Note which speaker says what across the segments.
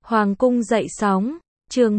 Speaker 1: Hoàng cung dậy sóng, chương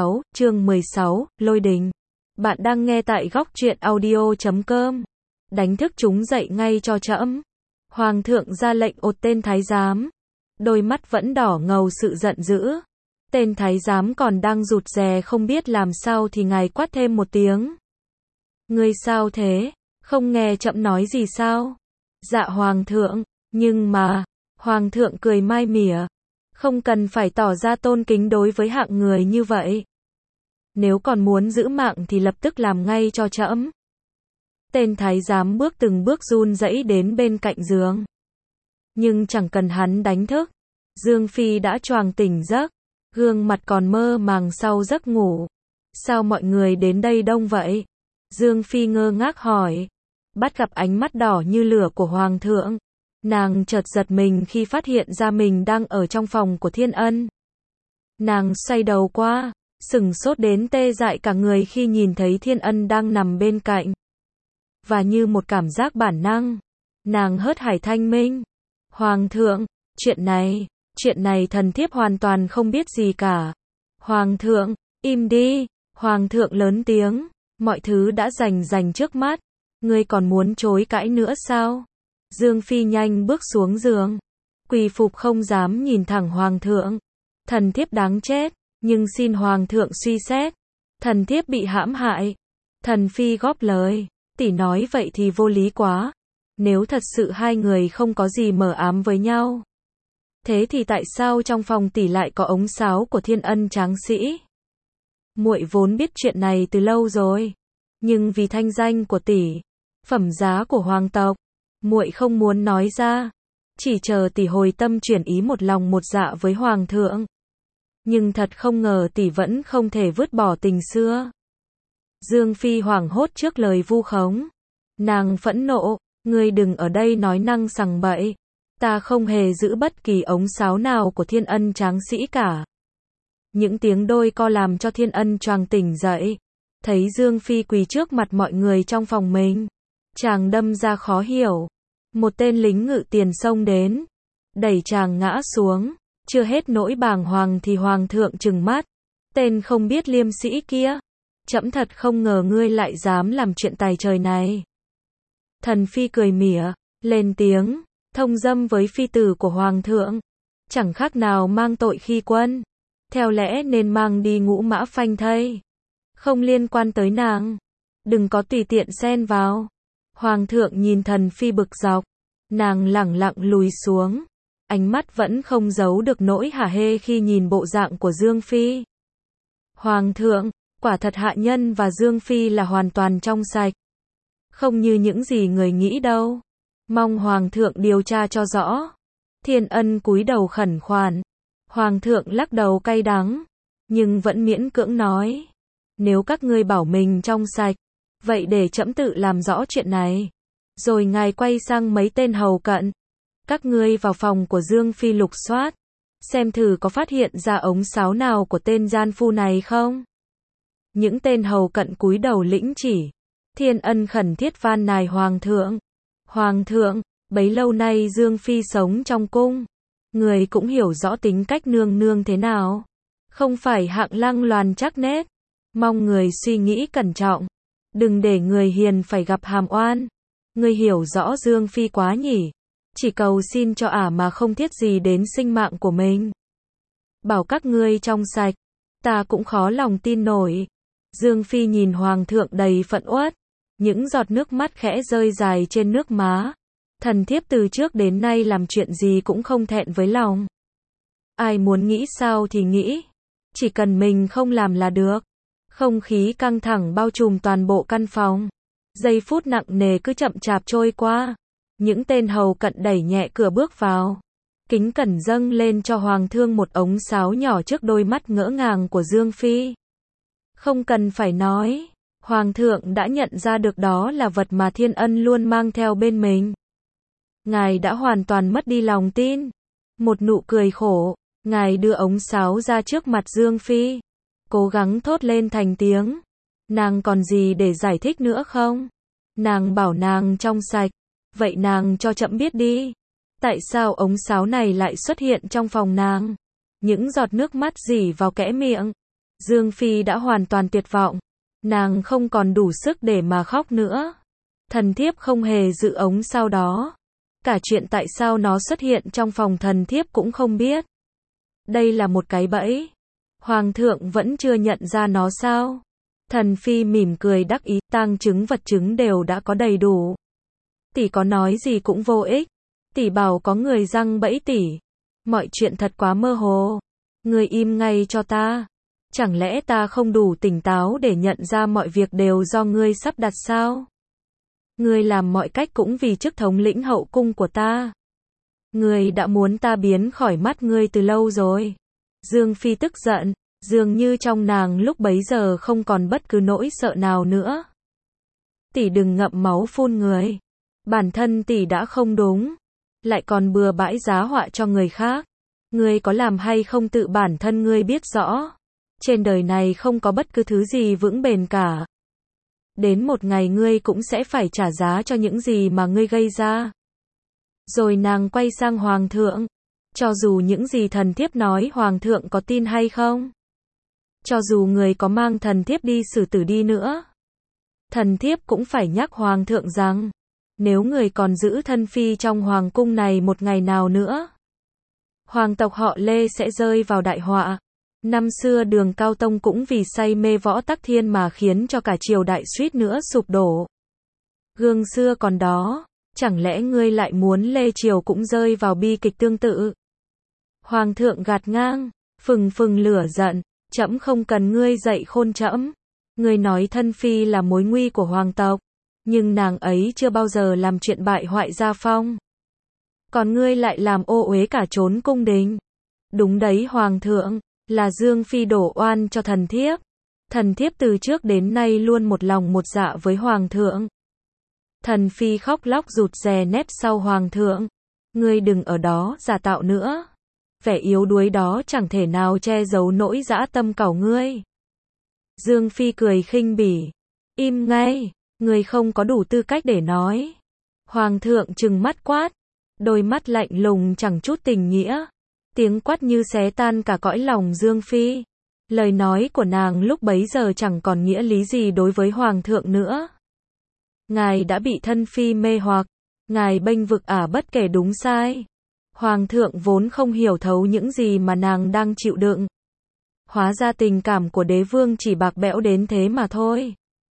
Speaker 1: 16, Lôi đình. Bạn đang nghe tại góc truyện audio.com. Đánh thức chúng dậy ngay cho trẫm. Hoàng thượng ra lệnh ột tên thái giám. Đôi mắt vẫn đỏ ngầu sự giận dữ. Tên thái giám còn đang rụt rè không biết làm sao thì ngài quát thêm một tiếng. Ngươi sao thế? Không nghe trẫm nói gì sao? Dạ hoàng thượng, nhưng mà, hoàng thượng cười mai mỉa. Không cần phải tỏ ra tôn kính đối với hạng người như vậy. Nếu còn muốn giữ mạng thì lập tức làm ngay cho trẫm. Tên thái giám bước từng bước run rẩy đến bên cạnh giường. Nhưng chẳng cần hắn đánh thức, Dương Phi đã choàng tỉnh giấc, gương mặt còn mơ màng sau giấc ngủ. Sao mọi người đến đây đông vậy? Dương Phi ngơ ngác hỏi. Bắt gặp ánh mắt đỏ như lửa của hoàng thượng, nàng chợt giật mình khi phát hiện ra mình đang ở trong phòng của Thiên Ân. Nàng xoay đầu qua, sửng sốt đến tê dại cả người khi nhìn thấy Thiên Ân đang nằm bên cạnh. Và như một cảm giác bản năng, nàng hớt hải thanh minh. Hoàng thượng, chuyện này thần thiếp hoàn toàn không biết gì cả. Hoàng thượng, im đi, hoàng thượng lớn tiếng, mọi thứ đã rành trước mắt, ngươi còn muốn chối cãi nữa sao? Dương Phi nhanh bước xuống giường, quỳ phục không dám nhìn thẳng hoàng thượng. Thần thiếp đáng chết, nhưng xin hoàng thượng suy xét. Thần thiếp bị hãm hại. Thần Phi góp lời, tỷ nói vậy thì vô lý quá. Nếu thật sự hai người không có gì mờ ám với nhau, thế thì tại sao trong phòng tỷ lại có ống sáo của Thiên Ân tráng sĩ? Muội vốn biết chuyện này từ lâu rồi, nhưng vì thanh danh của tỷ, phẩm giá của hoàng tộc, muội không muốn nói ra, chỉ chờ tỷ hồi tâm chuyển ý một lòng một dạ với hoàng thượng. Nhưng thật không ngờ tỷ vẫn không thể vứt bỏ tình xưa. Dương Phi hoảng hốt trước lời vu khống. Nàng phẫn nộ, ngươi đừng ở đây nói năng sằng bậy. Ta không hề giữ bất kỳ ống sáo nào của Thiên Ân tráng sĩ cả. Những tiếng đôi co làm cho Thiên Ân choàng tỉnh dậy. Thấy Dương Phi quỳ trước mặt mọi người trong phòng mình, chàng đâm ra khó hiểu. Một tên lính ngự tiền xông đến, đẩy chàng ngã xuống. Chưa hết nỗi bàng hoàng thì hoàng thượng trừng mắt. Tên không biết liêm sĩ kia, trẫm thật không ngờ ngươi lại dám làm chuyện tày trời này. Thần Phi cười mỉa, lên tiếng, thông dâm với phi tử của hoàng thượng, chẳng khác nào mang tội khi quân. Theo lẽ nên mang đi ngũ mã phanh thây. Không liên quan tới nàng, đừng có tùy tiện xen vào. Hoàng thượng nhìn Thần Phi bực dọc, nàng lẳng lặng lùi xuống. Ánh mắt vẫn không giấu được nỗi hả hê khi nhìn bộ dạng của Dương Phi. Hoàng thượng, quả thật hạ nhân và Dương Phi là hoàn toàn trong sạch. Không như những gì người nghĩ đâu. Mong hoàng thượng điều tra cho rõ. Thiên Ân cúi đầu khẩn khoản. Hoàng thượng lắc đầu cay đắng, nhưng vẫn miễn cưỡng nói. Nếu các ngươi bảo mình trong sạch, vậy để trẫm tự làm rõ chuyện này. Rồi ngài quay sang mấy tên hầu cận. Các ngươi vào phòng của Dương Phi lục soát, xem thử có phát hiện ra ống sáo nào của tên gian phu này không? Những tên hầu cận cúi đầu lĩnh chỉ. Thiên Ân khẩn thiết van nài hoàng thượng. Hoàng thượng, bấy lâu nay Dương Phi sống trong cung, người cũng hiểu rõ tính cách nương nương thế nào. Không phải hạng lăng loàn chắc nết. Mong người suy nghĩ cẩn trọng. Đừng để người hiền phải gặp hàm oan. Người hiểu rõ Dương Phi quá nhỉ. Chỉ cầu xin cho ả mà không thiết gì đến sinh mạng của mình. Bảo các ngươi trong sạch, ta cũng khó lòng tin nổi. Dương Phi nhìn hoàng thượng đầy phẫn uất, những giọt nước mắt khẽ rơi dài trên nước má. Thần thiếp từ trước đến nay làm chuyện gì cũng không thẹn với lòng. Ai muốn nghĩ sao thì nghĩ, chỉ cần mình không làm là được. Không khí căng thẳng bao trùm toàn bộ căn phòng. Giây phút nặng nề cứ chậm chạp trôi qua. Những tên hầu cận đẩy nhẹ cửa bước vào, kính cẩn dâng lên cho hoàng thương một ống sáo nhỏ trước đôi mắt ngỡ ngàng của Dương Phi. Không cần phải nói, hoàng thượng đã nhận ra được đó là vật mà Thiên Ân luôn mang theo bên mình. Ngài đã hoàn toàn mất đi lòng tin. Một nụ cười khổ, ngài đưa ống sáo ra trước mặt Dương Phi, cố gắng thốt lên thành tiếng. Nàng còn gì để giải thích nữa không? Nàng bảo nàng trong sạch. Vậy nàng cho trẫm biết đi, tại sao ống sáo này lại xuất hiện trong phòng nàng? những giọt nước mắt rỉ vào kẽ miệng. Dương Phi đã hoàn toàn tuyệt vọng. Nàng không còn đủ sức để mà khóc nữa. Thần thiếp không hề giữ ống sau đó. Cả chuyện tại sao nó xuất hiện trong phòng thần thiếp cũng không biết. Đây là một cái bẫy. Hoàng thượng vẫn chưa nhận ra nó sao? Thần phi mỉm cười đắc ý, tang chứng vật chứng đều đã có đầy đủ. Tỷ có nói gì cũng vô ích. Tỷ bảo có người giăng bẫy tỷ. Mọi chuyện thật quá mơ hồ. Ngươi im ngay cho ta. Chẳng lẽ ta không đủ tỉnh táo để nhận ra mọi việc đều do ngươi sắp đặt sao? Ngươi làm mọi cách cũng vì chức thống lĩnh hậu cung của ta. Ngươi đã muốn ta biến khỏi mắt ngươi từ lâu rồi. Dương Phi tức giận, dường như trong nàng lúc bấy giờ không còn bất cứ nỗi sợ nào nữa. Tỷ đừng ngậm máu phun người. Bản thân tỷ đã không đúng, lại còn bừa bãi giá họa cho người khác. Ngươi có làm hay không tự bản thân ngươi biết rõ. Trên đời này không có bất cứ thứ gì vững bền cả. Đến một ngày ngươi cũng sẽ phải trả giá cho những gì mà ngươi gây ra. Rồi nàng quay sang hoàng thượng. Cho dù những gì thần thiếp nói hoàng thượng có tin hay không. Cho dù người có mang thần thiếp đi xử tử đi nữa. Thần thiếp cũng phải nhắc hoàng thượng rằng. Nếu người còn giữ thân phi trong hoàng cung này một ngày nào nữa. Hoàng tộc họ Lê sẽ rơi vào đại họa. Năm xưa Đường Cao Tông cũng vì say mê võ tắc thiên mà khiến cho cả triều đại suýt nữa sụp đổ. Gương xưa còn đó, chẳng lẽ ngươi lại muốn Lê Triều cũng rơi vào bi kịch tương tự? Hoàng thượng gạt ngang, phừng phừng lửa giận, trẫm không cần ngươi dạy khôn trẫm. Ngươi nói thân phi là mối nguy của hoàng tộc, nhưng nàng ấy chưa bao giờ làm chuyện bại hoại gia phong. Còn ngươi lại làm ô uế cả trốn cung đình. Đúng đấy hoàng thượng. Là Dương Phi đổ oan cho thần thiếp. Thần thiếp từ trước đến nay luôn một lòng một dạ với hoàng thượng. Thần Phi khóc lóc rụt rè nép sau hoàng thượng. Ngươi đừng ở đó giả tạo nữa. Vẻ yếu đuối đó chẳng thể nào che giấu nỗi dã tâm cẩu ngươi. Dương Phi cười khinh bỉ. Im ngay, ngươi không có đủ tư cách để nói. Hoàng thượng trừng mắt quát. Đôi mắt lạnh lùng chẳng chút tình nghĩa. Tiếng quát như xé tan cả cõi lòng Dương Phi. Lời nói của nàng lúc bấy giờ chẳng còn nghĩa lý gì đối với hoàng thượng nữa. Ngài đã bị thân phi mê hoặc, ngài bênh vực ả bất kể đúng sai. Hoàng thượng vốn không hiểu thấu những gì mà nàng đang chịu đựng. Hóa ra tình cảm của đế vương chỉ bạc bẽo đến thế mà thôi.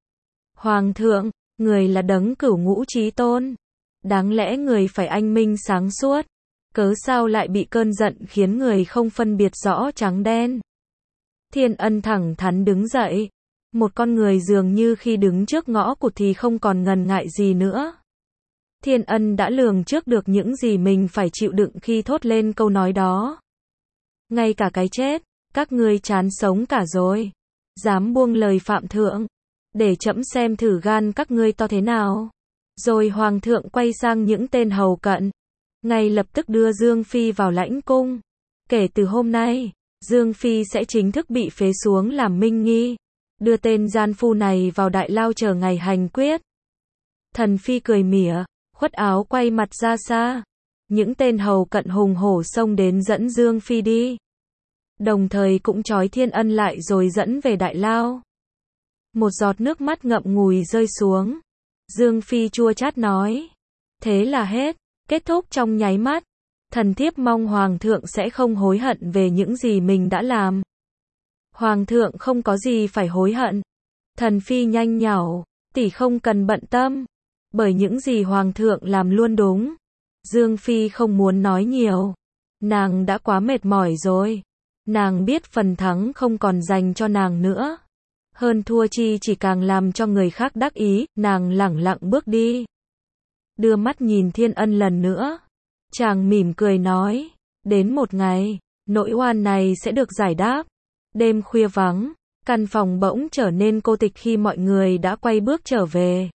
Speaker 1: Hoàng thượng, người là đấng cửu ngũ chí tôn. Đáng lẽ người phải anh minh sáng suốt. Cớ sao lại bị cơn giận khiến người không phân biệt rõ trắng đen. Thiên Ân thẳng thắn đứng dậy. Một con người dường như khi đứng trước ngõ cụt thì không còn ngần ngại gì nữa. Thiên Ân đã lường trước được những gì mình phải chịu đựng khi thốt lên câu nói đó. Ngay cả cái chết, các ngươi chán sống cả rồi. Dám buông lời phạm thượng. Để trẫm xem thử gan các ngươi to thế nào. Rồi hoàng thượng quay sang những tên hầu cận. Ngay lập tức đưa Dương Phi vào lãnh cung. Kể từ hôm nay, Dương Phi sẽ chính thức bị phế xuống làm minh nghi. Đưa tên gian phu này vào đại lao chờ ngày hành quyết. Thần Phi cười mỉa, khuất áo quay mặt ra xa. Những tên hầu cận hùng hổ xông đến dẫn Dương Phi đi. Đồng thời cũng trói Thiên Ân lại rồi dẫn về đại lao. Một giọt nước mắt ngậm ngùi rơi xuống. Dương Phi chua chát nói. Thế là hết. Kết thúc trong nháy mắt. Thần thiếp mong hoàng thượng sẽ không hối hận về những gì mình đã làm. Hoàng thượng không có gì phải hối hận. Thần Phi nhanh nhảu, tỷ không cần bận tâm. Bởi những gì hoàng thượng làm luôn đúng. Dương Phi không muốn nói nhiều. Nàng đã quá mệt mỏi rồi. Nàng biết phần thắng không còn dành cho nàng nữa. Hơn thua chi chỉ càng làm cho người khác đắc ý, nàng lẳng lặng bước đi. Đưa mắt nhìn Thiên Ân lần nữa. Chàng mỉm cười nói. Đến một ngày, nỗi oan này sẽ được giải đáp. Đêm khuya vắng, căn phòng bỗng trở nên cô tịch khi mọi người đã quay bước trở về.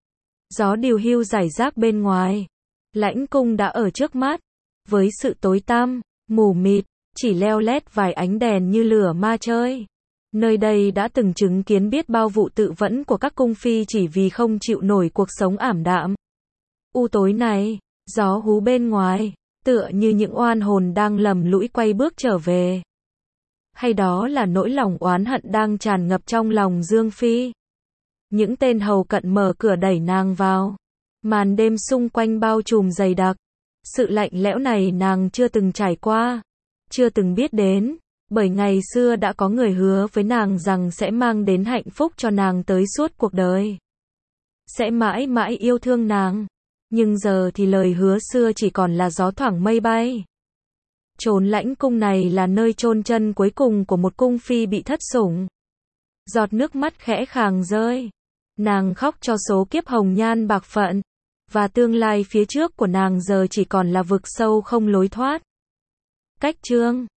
Speaker 1: Gió điều hưu rải rác bên ngoài. Lãnh cung đã ở trước mắt. Với sự tối tăm, mù mịt, chỉ leo lét vài ánh đèn như lửa ma chơi. Nơi đây đã từng chứng kiến biết bao vụ tự vẫn của các cung phi chỉ vì không chịu nổi cuộc sống ảm đạm. U tối này, gió hú bên ngoài, tựa như những oan hồn đang lầm lũi quay bước trở về. Hay đó là nỗi lòng oán hận đang tràn ngập trong lòng Dương Phi. Những tên hầu cận mở cửa đẩy nàng vào. Màn đêm xung quanh bao trùm dày đặc. Sự lạnh lẽo này nàng chưa từng trải qua, chưa từng biết đến, bởi ngày xưa đã có người hứa với nàng rằng sẽ mang đến hạnh phúc cho nàng tới suốt cuộc đời. Sẽ mãi mãi yêu thương nàng. Nhưng giờ thì lời hứa xưa chỉ còn là gió thoảng mây bay. Chốn lãnh cung này là nơi chôn chân cuối cùng của một cung phi bị thất sủng. Giọt nước mắt khẽ khàng rơi. Nàng khóc cho số kiếp hồng nhan bạc phận. Và tương lai phía trước của nàng giờ chỉ còn là vực sâu không lối thoát. Cách chương